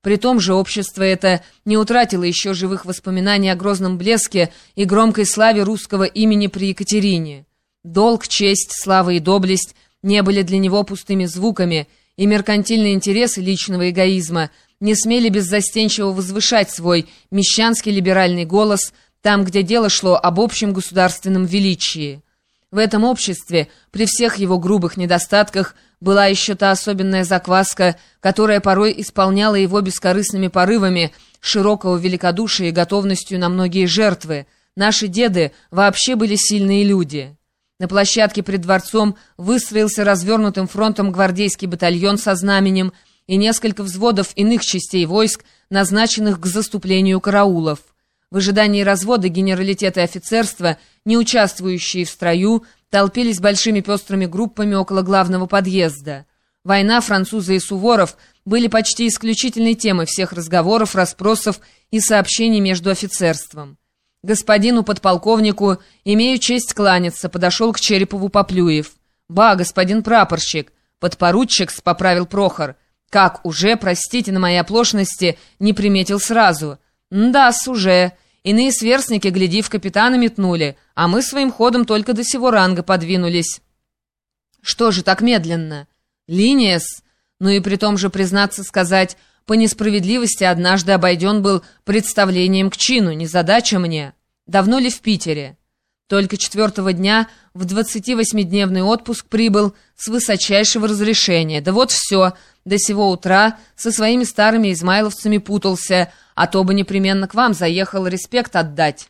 При том же общество это не утратило еще живых воспоминаний о грозном блеске и громкой славе русского имени при Екатерине. Долг, честь, слава и доблесть не были для него пустыми звуками, и меркантильные интересы личного эгоизма не смели беззастенчиво возвышать свой мещанский либеральный голос там, где дело шло об общем государственном величии. В этом обществе, при всех его грубых недостатках, была еще та особенная закваска, которая порой исполняла его бескорыстными порывами, широкого великодушия и готовностью на многие жертвы. Наши деды вообще были сильные люди. На площадке пред дворцом выстроился развернутым фронтом гвардейский батальон со знаменем и несколько взводов иных частей войск, назначенных к заступлению караулов. В ожидании развода генералитет и офицерство, не участвующие в строю, толпились большими пестрыми группами около главного подъезда. Война, французы и Суворов были почти исключительной темой всех разговоров, расспросов и сообщений между офицерством. Господину подполковнику, имею честь кланяться, подошел к Черепову Поплюев. «Ба, господин прапорщик!» «Подпоручик», — поправил Прохор. «Как, уже, простите на моей оплошности, не приметил сразу?» «Да-с, уже. Иные сверстники, гляди, в капитана метнули, а мы своим ходом только до сего ранга подвинулись». «Что же так медленно?» «Линия-с. Ну и при том же, признаться сказать, по несправедливости однажды обойден был представлением к чину, незадача мне. Давно ли в Питере?» «Только 4-го дня в 28-дневный отпуск прибыл с высочайшего разрешения. Да вот все, до сего утра со своими старыми измайловцами путался, а то бы непременно к вам заехал респект отдать».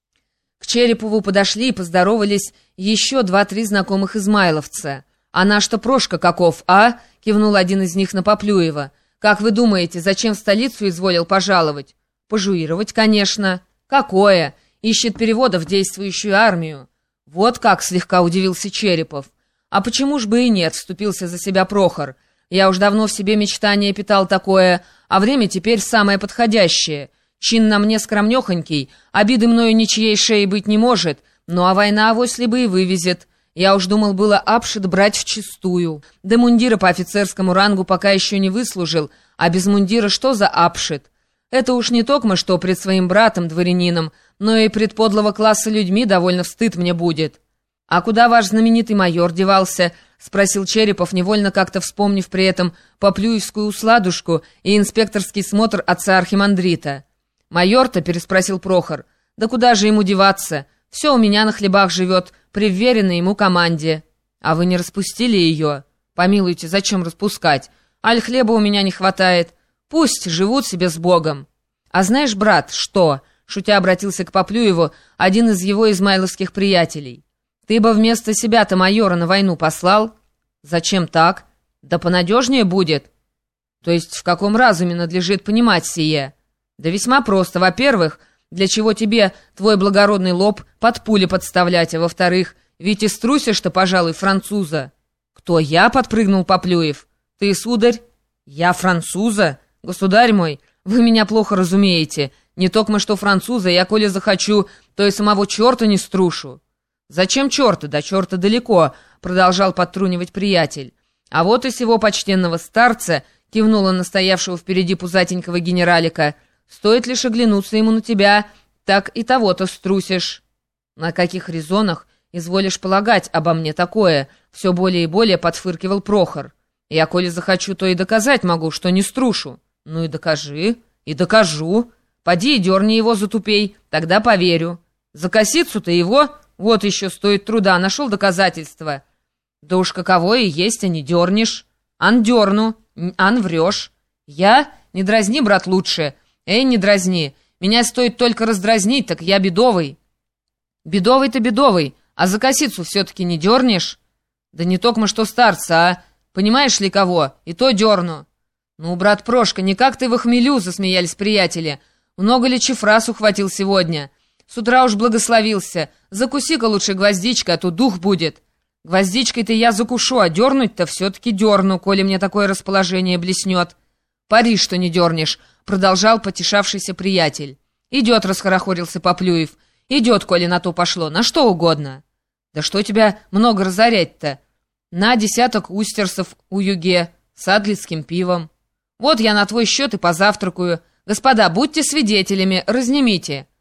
К Черепову подошли и поздоровались еще 2-3 знакомых измайловца. «А наш-то Прошка каков, а?» — кивнул один из них на Поплюева. «Как вы думаете, зачем в столицу изволил пожаловать?» «Пожуировать, конечно». «Какое? Ищет перевода в действующую армию». «Вот как!» — слегка удивился Черепов. «А почему ж бы и нет?» — вступился за себя Прохор. «Я уж давно в себе мечтание питал такое, а время теперь самое подходящее. Чин на мне скромнехонький, обиды мною ничьей шеи быть не может, ну а война авось ли бы и вывезет. Я уж думал было апшит брать вчистую. Да мундира по офицерскому рангу пока еще не выслужил, а без мундира что за апшит? Это уж не токмо что пред своим братом, дворянином, но и пред подлого класса людьми довольно встыд мне будет». «А куда ваш знаменитый майор девался?» — спросил Черепов, невольно как-то вспомнив при этом поплюевскую усладушку и инспекторский смотр отца архимандрита. «Майор-то?» — переспросил Прохор. «Да куда же ему деваться? Все у меня на хлебах живет, при вверенной ему команде». «А вы не распустили ее?» «Помилуйте, зачем распускать? Аль хлеба у меня не хватает. Пусть живут себе с Богом». «А знаешь, брат, что?» — шутя обратился к Поплюеву один из его измайловских приятелей. «Ты бы вместо себя-то майора на войну послал?» «Зачем так?» «Да понадежнее будет». «То есть в каком разуме надлежит понимать сие?» «Да весьма просто. Во-первых, для чего тебе твой благородный лоб под пули подставлять, а во-вторых, ведь и струсишь-то, пожалуй, француза». «Кто я?» — подпрыгнул Поплюев. «Ты, сударь?» «Я француза? Государь мой, вы меня плохо разумеете. Не токмо что француза, я, коли захочу, то и самого черта не струшу». «Зачем черта? До черта далеко», — продолжал подтрунивать приятель. «А вот и сего почтенного старца», — кивнула настоявшего впереди пузатенького генералика, — «стоит лишь оглянуться ему на тебя, так и того-то струсишь». «На каких резонах изволишь полагать обо мне такое?» — все более и более подфыркивал Прохор. «Я, коли захочу, то и доказать могу, что не струшу». «Ну и докажи». «И докажу. Поди и дерни его за тупей, тогда поверю. За косицу-то его, вот еще стоит труда, нашел доказательства». «Да уж каково и есть, а не дернешь». «Ан дерну, ан врешь». «Я? Не дразни, брат, лучше». «Эй, не дразни. Меня стоит только раздразнить, так я бедовый». «Бедовый-то бедовый, а за косицу все-таки не дернешь?» «Да не токмо что старца, а. Понимаешь ли кого? И то дерну». «Ну, брат Прошка, не как ты в хмелю», — засмеялись приятели. «Много ли чифрас ухватил сегодня? С утра уж благословился. Закуси-ка лучше гвоздичка, а то дух будет». «Гвоздичкой-то я закушу, а дернуть-то все-таки дерну, коли мне такое расположение блеснет». «Пари, что не дернешь», — продолжал потешавшийся приятель. «Идет», — расхорохорился Поплюев. «Идет, коли на то пошло, на что угодно». «Да что тебя много разорять-то?» «На 10 устерсов у юге с адлицким пивом». Вот я на твой счет и позавтракаю. Господа, будьте свидетелями, разнимите».